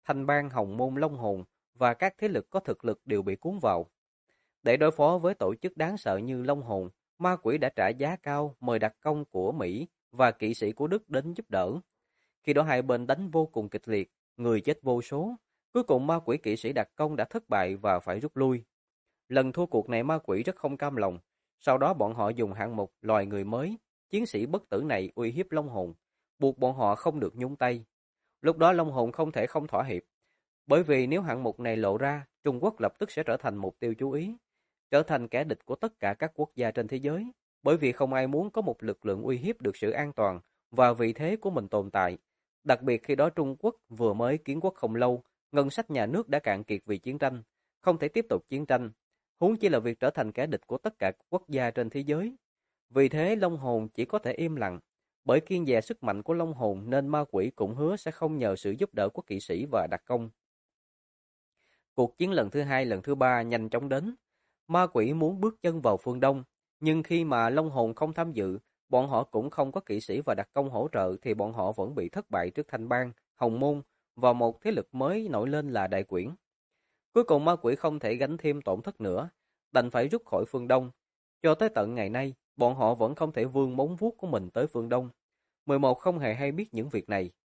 Thanh Bang, Hồng Môn, Long Hồn và các thế lực có thực lực đều bị cuốn vào. Để đối phó với tổ chức đáng sợ như Long Hồn, ma quỷ đã trả giá cao mời đặc công của Mỹ và kỵ sĩ của Đức đến giúp đỡ. Khi đó hai bên đánh vô cùng kịch liệt, người chết vô số. Cuối cùng ma quỷ kỵ sĩ đặc công đã thất bại và phải rút lui. Lần thua cuộc này ma quỷ rất không cam lòng. Sau đó bọn họ dùng hạng mục loài người mới, chiến sĩ bất tử này uy hiếp Long Hồn, buộc bọn họ không được nhúng tay. Lúc đó Long Hồn không thể không thỏa hiệp, bởi vì nếu hạng mục này lộ ra, Trung Quốc lập tức sẽ trở thành mục tiêu chú ý, trở thành kẻ địch của tất cả các quốc gia trên thế giới, bởi vì không ai muốn có một lực lượng uy hiếp được sự an toàn và vị thế của mình tồn tại. Đặc biệt khi đó Trung Quốc vừa mới kiến quốc không lâu, ngân sách nhà nước đã cạn kiệt vì chiến tranh, không thể tiếp tục chiến tranh, huống chi là việc trở thành kẻ địch của tất cả các quốc gia trên thế giới. Vì thế Long Hồn chỉ có thể im lặng, bởi kiêng dè sức mạnh của Long Hồn nên ma quỷ cũng hứa sẽ không nhờ sự giúp đỡ của kỵ sĩ và đặc công. Cuộc chiến lần thứ hai, lần thứ ba nhanh chóng đến. Ma quỷ muốn bước chân vào phương Đông, nhưng khi mà Long Hồn không tham dự, bọn họ cũng không có kỵ sĩ và đặc công hỗ trợ thì bọn họ vẫn bị thất bại trước Thanh Bang, Hồng Môn và một thế lực mới nổi lên là Đại Quyển. Cuối cùng ma quỷ không thể gánh thêm tổn thất nữa, đành phải rút khỏi phương Đông. Cho tới tận ngày nay, bọn họ vẫn không thể vươn móng vuốt của mình tới phương Đông. 11 không hề hay biết những việc này.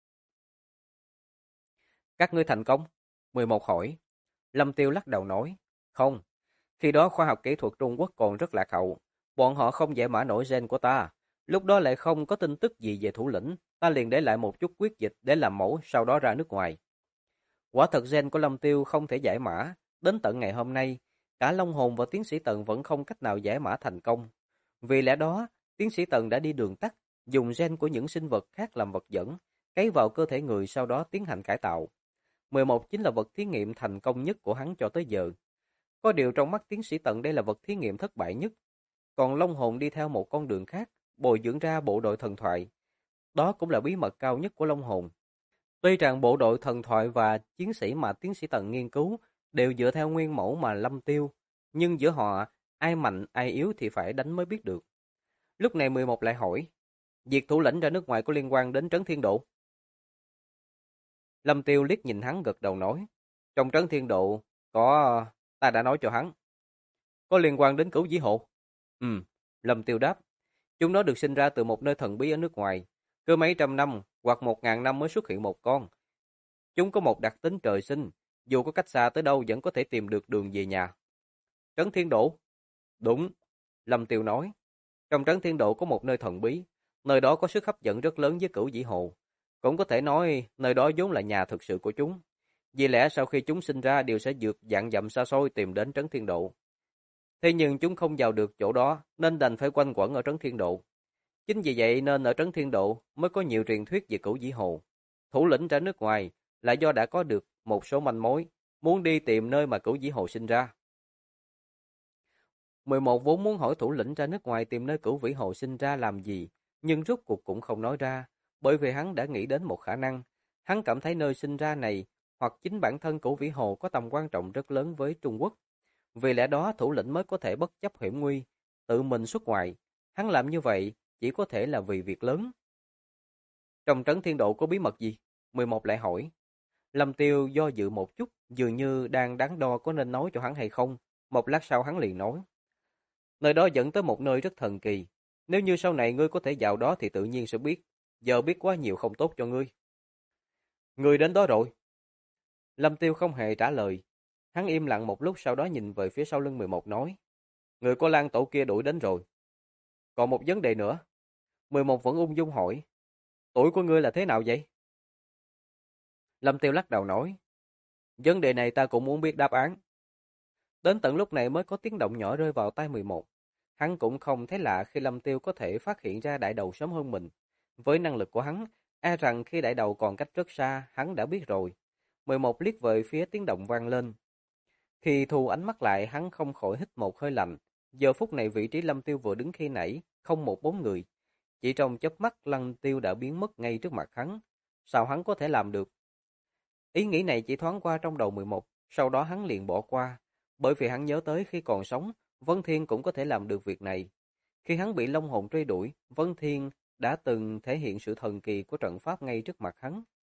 Các ngươi thành công? 11 hỏi. Lâm Tiêu lắc đầu nói, không. Khi đó khoa học kỹ thuật Trung Quốc còn rất lạc hậu. Bọn họ không giải mã nổi gen của ta. Lúc đó lại không có tin tức gì về thủ lĩnh. Ta liền để lại một chút quyết dịch để làm mẫu, sau đó ra nước ngoài. Quả thật gen của Lâm Tiêu không thể giải mã. Đến tận ngày hôm nay, cả Long Hồn và Tiến sĩ Tần vẫn không cách nào giải mã thành công. Vì lẽ đó, Tiến sĩ Tần đã đi đường tắt, dùng gen của những sinh vật khác làm vật dẫn, cấy vào cơ thể người sau đó tiến hành cải tạo. 11 chính là vật thí nghiệm thành công nhất của hắn cho tới giờ. Có điều trong mắt Tiến sĩ Tần đây là vật thí nghiệm thất bại nhất. Còn Long Hồn đi theo một con đường khác, bồi dưỡng ra bộ đội thần thoại. Đó cũng là bí mật cao nhất của Long Hồn. Tuy rằng bộ đội thần thoại và chiến sĩ mà Tiến sĩ Tần nghiên cứu đều dựa theo nguyên mẫu mà Lâm Tiêu, nhưng giữa họ, ai mạnh ai yếu thì phải đánh mới biết được. Lúc này 11 lại hỏi, việc thủ lĩnh ra nước ngoài có liên quan đến Trấn Thiên Độ? Lâm Tiêu liếc nhìn hắn gật đầu nói, trong Trấn Thiên Độ có, ta đã nói cho hắn. Có liên quan đến Cửu Vĩ Hộ? Lâm Tiêu đáp, chúng nó được sinh ra từ một nơi thần bí ở nước ngoài, cứ mấy trăm năm hoặc 1000 năm mới xuất hiện một con. Chúng có một đặc tính trời sinh, dù có cách xa tới đâu vẫn có thể tìm được đường về nhà. Trấn Thiên Độ? Đúng, Lâm Tiêu nói. Trong Trấn Thiên Độ có một nơi thần bí, nơi đó có sức hấp dẫn rất lớn với Cửu Vĩ Hồ. Cũng có thể nói nơi đó vốn là nhà thực sự của chúng. Vì lẽ sau khi chúng sinh ra đều sẽ vượt vạn dặm xa xôi tìm đến Trấn Thiên Độ. Thế nhưng chúng không vào được chỗ đó nên đành phải quanh quẩn ở Trấn Thiên Độ. Chính vì vậy nên ở Trấn Thiên Độ mới có nhiều truyền thuyết về Cửu Vĩ Hồ. Thủ lĩnh ra nước ngoài là do đã có được một số manh mối, muốn đi tìm nơi mà Cửu Vĩ Hồ sinh ra. 11 vốn muốn hỏi thủ lĩnh ra nước ngoài tìm nơi Cửu Vĩ Hồ sinh ra làm gì, nhưng rốt cuộc cũng không nói ra, bởi vì hắn đã nghĩ đến một khả năng. Hắn cảm thấy nơi sinh ra này hoặc chính bản thân Cửu Vĩ Hồ có tầm quan trọng rất lớn với Trung Quốc. Vì lẽ đó thủ lĩnh mới có thể bất chấp hiểm nguy, tự mình xuất ngoại. Hắn làm như vậy chỉ có thể là vì việc lớn. Trong Trấn Thiên Độ có bí mật gì? 11 lại hỏi. Lâm Tiêu do dự một chút, dường như đang đắn đo có nên nói cho hắn hay không. Một lát sau hắn liền nói. Nơi đó dẫn tới một nơi rất thần kỳ. Nếu như sau này ngươi có thể vào đó thì tự nhiên sẽ biết. Giờ biết quá nhiều không tốt cho ngươi. Ngươi đến đó rồi. Lâm Tiêu không hề trả lời. Hắn im lặng một lúc sau đó nhìn về phía sau lưng 11 nói. Người của Lan Tổ kia đuổi đến rồi. Còn một vấn đề nữa. 11 vẫn ung dung hỏi. Tuổi của ngươi là thế nào vậy? Lâm Tiêu lắc đầu nói. Vấn đề này ta cũng muốn biết đáp án. Đến tận lúc này mới có tiếng động nhỏ rơi vào tai 11. Hắn cũng không thấy lạ khi Lâm Tiêu có thể phát hiện ra đại đầu sớm hơn mình. Với năng lực của hắn, e rằng khi đại đầu còn cách rất xa, hắn đã biết rồi. 11 liếc về phía tiếng động vang lên. Khi thu ánh mắt lại, hắn không khỏi hít một hơi lạnh. Giờ phút này vị trí Lâm Tiêu vừa đứng khi nãy, không một bóng người. Chỉ trong chớp mắt Lâm Tiêu đã biến mất ngay trước mặt hắn. Sao hắn có thể làm được? Ý nghĩ này chỉ thoáng qua trong đầu 11, sau đó hắn liền bỏ qua. Bởi vì hắn nhớ tới khi còn sống, Vân Thiên cũng có thể làm được việc này. Khi hắn bị Long Hồn truy đuổi, Vân Thiên đã từng thể hiện sự thần kỳ của trận pháp ngay trước mặt hắn.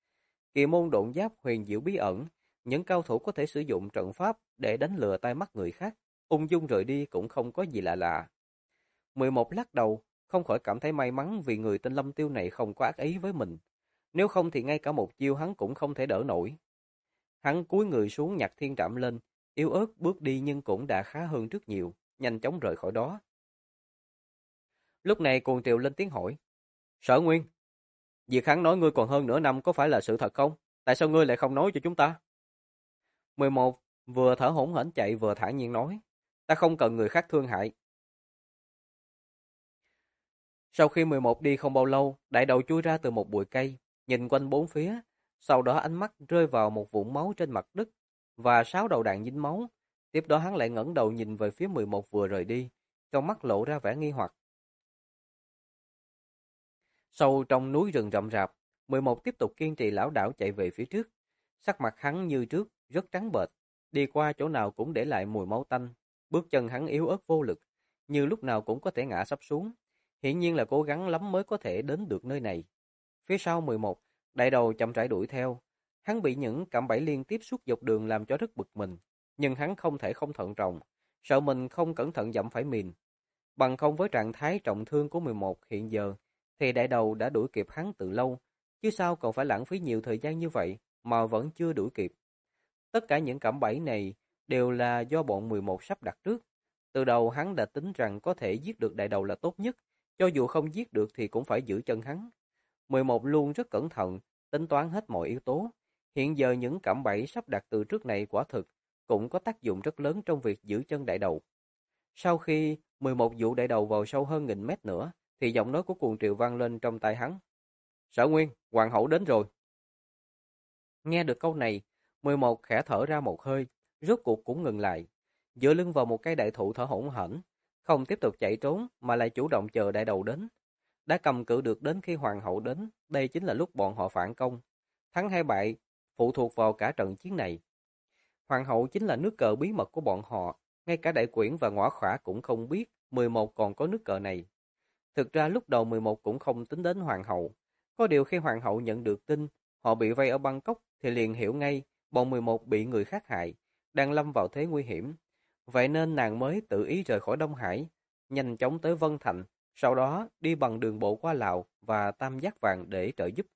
Kỳ môn độn giáp huyền diệu bí ẩn, những cao thủ có thể sử dụng trận pháp để đánh lừa tai mắt người khác, ung dung rời đi cũng không có gì lạ lạ. 11 lắc đầu, không khỏi cảm thấy may mắn vì người tên Lâm Tiêu này không có ác ý với mình. Nếu không thì ngay cả một chiêu hắn cũng không thể đỡ nổi. Hắn cúi người xuống nhặt thiên trảm lên, yếu ớt bước đi nhưng cũng đã khá hơn rất nhiều, nhanh chóng rời khỏi đó. Lúc này Cuồng Triều lên tiếng hỏi, Sở Nguyên, việc hắn nói ngươi còn hơn nửa năm có phải là sự thật không? Tại sao ngươi lại không nói cho chúng ta? 11 vừa thở hổn hển chạy vừa thản nhiên nói, ta không cần người khác thương hại. Sau khi 11 đi không bao lâu, đại đầu chui ra từ một bụi cây, nhìn quanh bốn phía, sau đó ánh mắt rơi vào một vũng máu trên mặt đất và 6 đầu đạn dính máu. Tiếp đó hắn lại ngẩng đầu nhìn về phía 11 vừa rời đi, trong mắt lộ ra vẻ nghi hoặc. Sâu trong núi rừng rậm rạp, 11 tiếp tục kiên trì lảo đảo chạy về phía trước. Sắc mặt hắn như trước, rất trắng bệch, đi qua chỗ nào cũng để lại mùi máu tanh. Bước chân hắn yếu ớt vô lực, như lúc nào cũng có thể ngã sắp xuống. Hiển nhiên là cố gắng lắm mới có thể đến được nơi này. Phía sau 11, đại đầu chậm rãi đuổi theo. Hắn bị những cạm bẫy liên tiếp suốt dọc đường làm cho rất bực mình, nhưng hắn không thể không thận trọng, sợ mình không cẩn thận dẫm phải mìn. Bằng không với trạng thái trọng thương của 11 hiện giờ, thì đại đầu đã đuổi kịp hắn từ lâu, chứ sao còn phải lãng phí nhiều thời gian như vậy mà vẫn chưa đuổi kịp. Tất cả những cạm bẫy này đều là do bọn 11 sắp đặt trước. Từ đầu hắn đã tính rằng có thể giết được đại đầu là tốt nhất, cho dù không giết được thì cũng phải giữ chân hắn. 11 luôn rất cẩn thận, tính toán hết mọi yếu tố. Hiện giờ những cạm bẫy sắp đặt từ trước này quả thực cũng có tác dụng rất lớn trong việc giữ chân đại đầu. Sau khi 11 dụ đại đầu vào sâu hơn nghìn mét nữa, thì giọng nói của Cuồng Triều vang lên trong tai hắn. Sở Nguyên, hoàng hậu đến rồi. Nghe được câu này, 11 khẽ thở ra một hơi, rốt cuộc cũng ngừng lại, dựa lưng vào một cây đại thụ thở hổn hển, không tiếp tục chạy trốn mà lại chủ động chờ đại đầu đến. Đã cầm cự được đến khi hoàng hậu đến, đây chính là lúc bọn họ phản công. Thắng hay bại phụ thuộc vào cả trận chiến này. Hoàng hậu chính là nước cờ bí mật của bọn họ, ngay cả đại quyển và ngõa khỏa cũng không biết 11 còn có nước cờ này. Thực ra lúc đầu 11 cũng không tính đến hoàng hậu. Có điều khi hoàng hậu nhận được tin họ bị vây ở Bangkok thì liền hiểu ngay bọn 11 bị người khác hại, đang lâm vào thế nguy hiểm. Vậy nên nàng mới tự ý rời khỏi Đông Hải, nhanh chóng tới Vân Thành, sau đó đi bằng đường bộ qua Lào và Tam Giác Vàng để trợ giúp.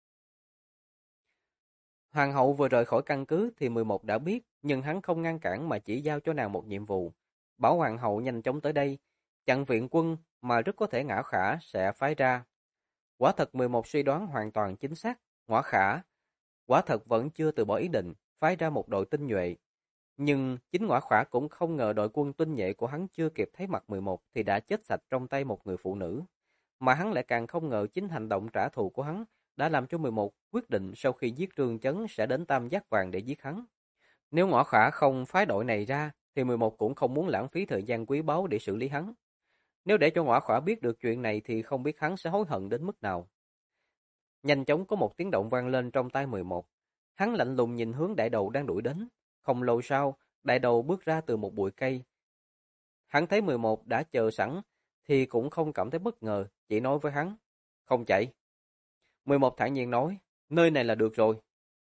Hoàng hậu vừa rời khỏi căn cứ thì 11 đã biết, nhưng hắn không ngăn cản mà chỉ giao cho nàng một nhiệm vụ. Bảo hoàng hậu nhanh chóng tới đây, chặn viện quân mà rất có thể Ngã Khả sẽ phái ra. Quả thật 11 suy đoán hoàn toàn chính xác, Ngã Khả quả thật vẫn chưa từ bỏ ý định phái ra một đội tinh nhuệ. Nhưng chính Ngã Khả cũng không ngờ đội quân tinh nhuệ của hắn chưa kịp thấy mặt 11 thì đã chết sạch trong tay một người phụ nữ. Mà hắn lại càng không ngờ chính hành động trả thù của hắn đã làm cho 11 quyết định sau khi giết Trương Chấn sẽ đến Tam Giác Vàng để giết hắn. Nếu Ngõ Khả không phái đội này ra, thì 11 cũng không muốn lãng phí thời gian quý báu để xử lý hắn. Nếu để cho Ngõ Khả biết được chuyện này thì không biết hắn sẽ hối hận đến mức nào. Nhanh chóng có một tiếng động vang lên trong tai 11. Hắn lạnh lùng nhìn hướng đại đầu đang đuổi đến. Không lâu sau, đại đầu bước ra từ một bụi cây. Hắn thấy 11 đã chờ sẵn, thì cũng không cảm thấy bất ngờ, chỉ nói với hắn, không chạy. 11 thản nhiên nói, nơi này là được rồi.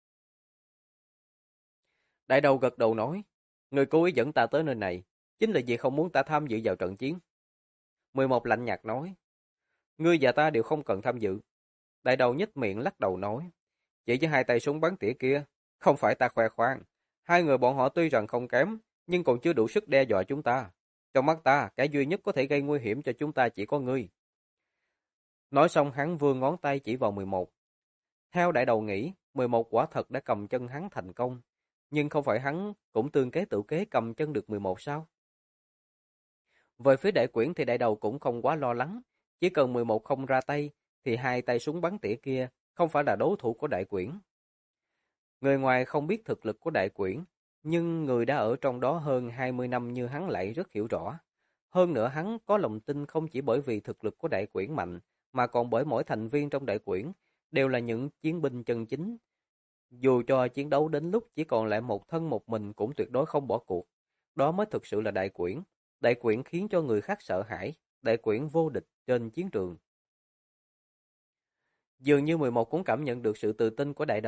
Đại đầu gật đầu nói, người cố ý dẫn ta tới nơi này, chính là vì không muốn ta tham dự vào trận chiến. 11 lạnh nhạt nói, ngươi và ta đều không cần tham dự. Đại đầu nhếch miệng lắc đầu nói, chỉ với hai tay súng bắn tỉa kia, không phải ta khoe khoang. Hai người bọn họ tuy rằng không kém, nhưng còn chưa đủ sức đe dọa chúng ta. Trong mắt ta, cái duy nhất có thể gây nguy hiểm cho chúng ta chỉ có ngươi. Nói xong hắn vươn ngón tay chỉ vào 11. Theo đại đầu nghĩ, 11 quả thật đã cầm chân hắn thành công. Nhưng không phải hắn cũng tương kế tự kế cầm chân được 11 sao? Về phía đại quyển thì đại đầu cũng không quá lo lắng. Chỉ cần 11 không ra tay, thì hai tay súng bắn tỉa kia không phải là đối thủ của đại quyển. Người ngoài không biết thực lực của đại quyển, nhưng người đã ở trong đó hơn 20 năm như hắn lại rất hiểu rõ. Hơn nữa hắn có lòng tin không chỉ bởi vì thực lực của đại quyển mạnh, mà còn bởi mỗi thành viên trong đại quyển đều là những chiến binh chân chính. Dù cho chiến đấu đến lúc chỉ còn lại một thân một mình cũng tuyệt đối không bỏ cuộc. Đó mới thực sự là đại quyển. Đại quyển khiến cho người khác sợ hãi, đại quyển vô địch trên chiến trường. Dường như 11 cũng cảm nhận được sự tự tin của đại đầu,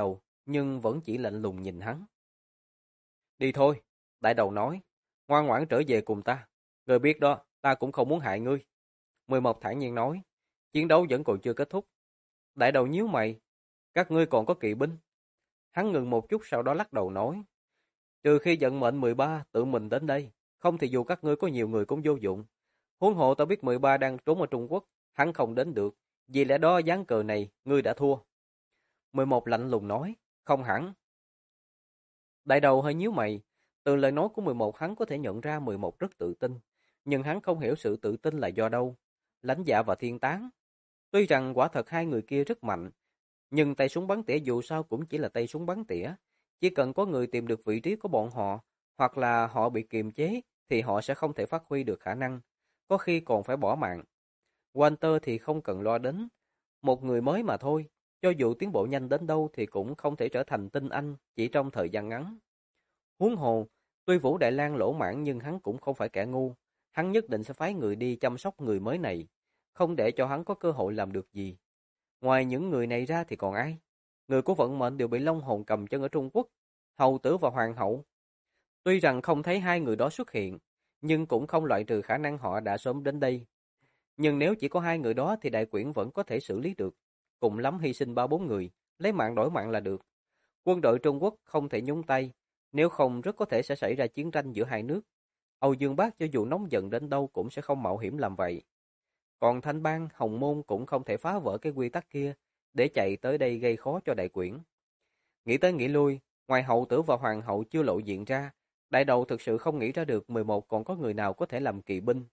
nhưng vẫn chỉ lạnh lùng nhìn hắn. Đi thôi, đại đầu nói, ngoan ngoãn trở về cùng ta. Ngươi biết đó, ta cũng không muốn hại ngươi. 11 thản nhiên nói, chiến đấu vẫn còn chưa kết thúc. Đại đầu nhíu mày, các ngươi còn có kỵ binh. Hắn ngừng một chút sau đó lắc đầu nói, trừ khi vận mệnh 13 tự mình đến đây, không thì dù các ngươi có nhiều người cũng vô dụng. Huống hộ ta biết 13 đang trốn ở Trung Quốc, hắn không đến được, vì lẽ đó ván cờ này ngươi đã thua. 11 lạnh lùng nói, không hẳn. Đại đầu hơi nhíu mày, từ lời nói của 11 hắn có thể nhận ra 11 rất tự tin, nhưng hắn không hiểu sự tự tin là do đâu. Lãnh Dạ và Thiên Tán. Tuy rằng quả thật hai người kia rất mạnh, nhưng tay súng bắn tỉa dù sao cũng chỉ là tay súng bắn tỉa. Chỉ cần có người tìm được vị trí của bọn họ, hoặc là họ bị kiềm chế, thì họ sẽ không thể phát huy được khả năng, có khi còn phải bỏ mạng. Walter thì không cần lo đến, một người mới mà thôi, cho dù tiến bộ nhanh đến đâu thì cũng không thể trở thành tinh anh chỉ trong thời gian ngắn. Huống hồ, tuy Vũ Đại Lang lỗ mãn nhưng hắn cũng không phải kẻ ngu, hắn nhất định sẽ phái người đi chăm sóc người mới này, không để cho hắn có cơ hội làm được gì. Ngoài những người này ra thì còn ai? Người của vận mệnh đều bị Long Hồn cầm chân ở Trung Quốc, hầu tử và hoàng hậu. Tuy rằng không thấy hai người đó xuất hiện, nhưng cũng không loại trừ khả năng họ đã sớm đến đây. Nhưng nếu chỉ có hai người đó thì đại quyển vẫn có thể xử lý được, cùng lắm hy sinh 3-4 người, lấy mạng đổi mạng là được. Quân đội Trung Quốc không thể nhúng tay, nếu không rất có thể sẽ xảy ra chiến tranh giữa hai nước. Âu Dương Bác cho dù nóng giận đến đâu cũng sẽ không mạo hiểm làm vậy. Còn Thanh Bang, Hồng Môn cũng không thể phá vỡ cái quy tắc kia để chạy tới đây gây khó cho đại quyển. Nghĩ tới nghĩ lui, ngoài hậu tử và hoàng hậu chưa lộ diện ra, đại đầu thực sự không nghĩ ra được 11 còn có người nào có thể làm kỵ binh.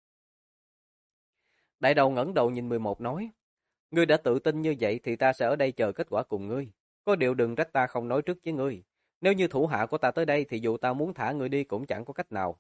Đại đầu ngẩng đầu nhìn 11 nói, ngươi đã tự tin như vậy thì ta sẽ ở đây chờ kết quả cùng ngươi. Có điều đừng trách ta không nói trước với ngươi. Nếu như thủ hạ của ta tới đây thì dù ta muốn thả ngươi đi cũng chẳng có cách nào.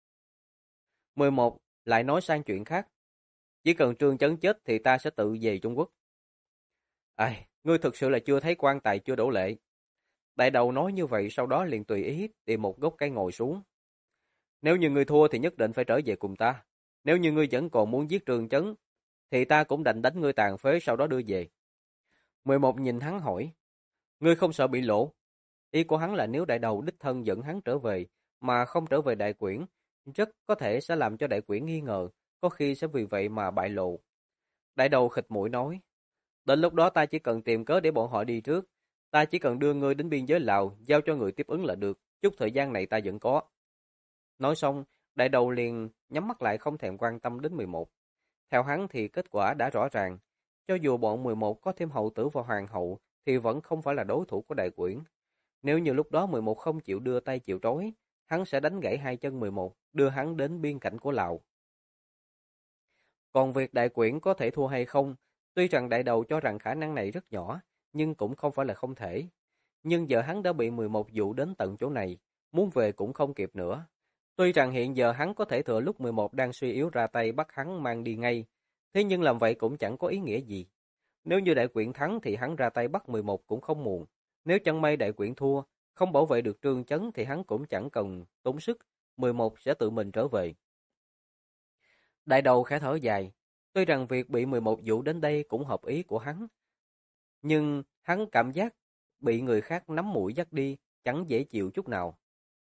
11 lại nói sang chuyện khác. Chỉ cần Trương Chấn chết thì ta sẽ tự về Trung Quốc. Ai, ngươi thực sự là chưa thấy quan tài chưa đổ lệ. Đại đầu nói như vậy sau đó liền tùy ý tìm một gốc cây ngồi xuống. Nếu như ngươi thua thì nhất định phải trở về cùng ta. Nếu như ngươi vẫn còn muốn giết Trương Chấn thì ta cũng đành đánh ngươi tàn phế sau đó đưa về. 11 nhìn hắn hỏi, ngươi không sợ bị lộ? Ý của hắn là nếu đại đầu đích thân dẫn hắn trở về mà không trở về đại quyển, rất có thể sẽ làm cho đại quyển nghi ngờ, có khi sẽ vì vậy mà bại lộ. Đại đầu khịt mũi nói, đến lúc đó ta chỉ cần tìm cớ để bọn họ đi trước, ta chỉ cần đưa ngươi đến biên giới Lào, giao cho người tiếp ứng là được, chút thời gian này ta vẫn có. Nói xong, đại đầu liền nhắm mắt lại không thèm quan tâm đến 11. Theo hắn thì kết quả đã rõ ràng, cho dù bọn 11 có thêm hậu tử và hoàng hậu thì vẫn không phải là đối thủ của đại quyển. Nếu như lúc đó 11 không chịu đưa tay chịu trói, hắn sẽ đánh gãy hai chân 11, đưa hắn đến biên cảnh của Lào. Còn việc đại quyển có thể thua hay không, tuy rằng đại đầu cho rằng khả năng này rất nhỏ, nhưng cũng không phải là không thể. Nhưng giờ hắn đã bị 11 dụ đến tận chỗ này, muốn về cũng không kịp nữa. Tuy rằng hiện giờ hắn có thể thừa lúc 11 đang suy yếu ra tay bắt hắn mang đi ngay, thế nhưng làm vậy cũng chẳng có ý nghĩa gì. Nếu như đại quyển thắng thì hắn ra tay bắt 11 cũng không muộn. Nếu chẳng may đại quyển thua, không bảo vệ được Trương Chấn thì hắn cũng chẳng cần tốn sức, 11 sẽ tự mình trở về. Đại đầu khẽ thở dài, tuy rằng việc bị 11 dụ đến đây cũng hợp ý của hắn, nhưng hắn cảm giác bị người khác nắm mũi dắt đi, chẳng dễ chịu chút nào.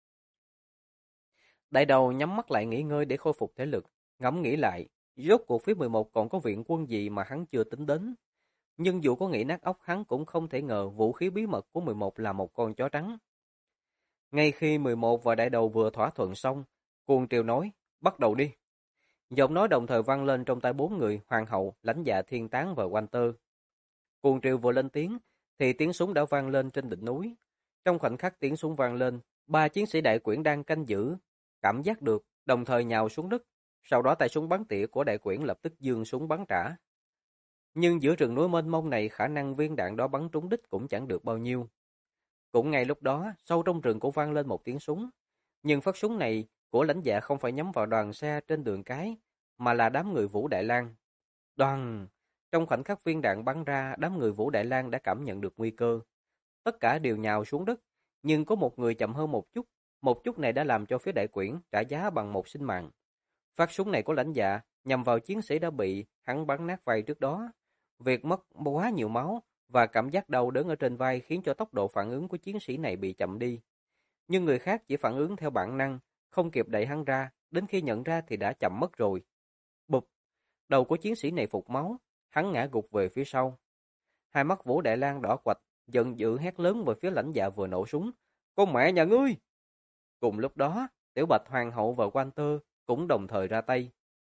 Đại đầu nhắm mắt lại nghỉ ngơi để khôi phục thể lực, ngẫm nghĩ lại, rốt cuộc phía 11 còn có viện quân gì mà hắn chưa tính đến. Nhưng dù có nghĩ nát óc hắn cũng không thể ngờ vũ khí bí mật của 11 là một con chó trắng. Ngay khi 11 và đại đầu vừa thỏa thuận xong, Cuồng Triều nói, bắt đầu đi. Giọng nói đồng thời vang lên trong tai bốn người, Hoàng hậu, Lãnh Dạ, Thiên Tán và Walter. Cuồng Triều vừa lên tiếng, thì tiếng súng đã vang lên trên đỉnh núi. Trong khoảnh khắc tiếng súng vang lên, ba chiến sĩ đại quyển đang canh giữ, cảm giác được, đồng thời nhào xuống đất. Sau đó tay súng bắn tỉa của đại quyển lập tức giương súng bắn trả. Nhưng giữa rừng núi mênh mông này khả năng viên đạn đó bắn trúng đích cũng chẳng được bao nhiêu. Cũng ngay lúc đó, sâu trong rừng cũng vang lên một tiếng súng. Nhưng phát súng này của Lãnh Dạ không phải nhắm vào đoàn xe trên đường cái, mà là đám người Vũ Đại Lang. Đoàn! Trong khoảnh khắc viên đạn bắn ra, đám người Vũ Đại Lang đã cảm nhận được nguy cơ. Tất cả đều nhào xuống đất, nhưng có một người chậm hơn một chút này đã làm cho phía đại quyển trả giá bằng một sinh mạng. Phát súng này của Lãnh Dạ nhằm vào chiến sĩ đã bị hắn bắn nát vai trước đó. Việc mất quá nhiều máu và cảm giác đau đớn ở trên vai khiến cho tốc độ phản ứng của chiến sĩ này bị chậm đi. Nhưng người khác chỉ phản ứng theo bản năng, không kịp đẩy hắn ra, đến khi nhận ra thì đã chậm mất rồi. Bụp, đầu của chiến sĩ này phụt máu, hắn ngã gục về phía sau. Hai mắt Vũ Đại Lang đỏ quạch, giận dữ hét lớn về phía lãnh dạ vừa nổ súng. Con mẹ nhà ngươi! Cùng lúc đó, Tiểu Bạch Hoàng hậu và Walter cũng đồng thời ra tay.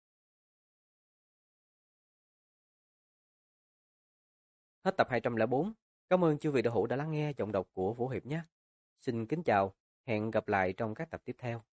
Hết tập 204. Cảm ơn chư vị đạo hữu đã lắng nghe giọng đọc của Vũ Hiệp nhé. Xin kính chào, hẹn gặp lại trong các tập tiếp theo.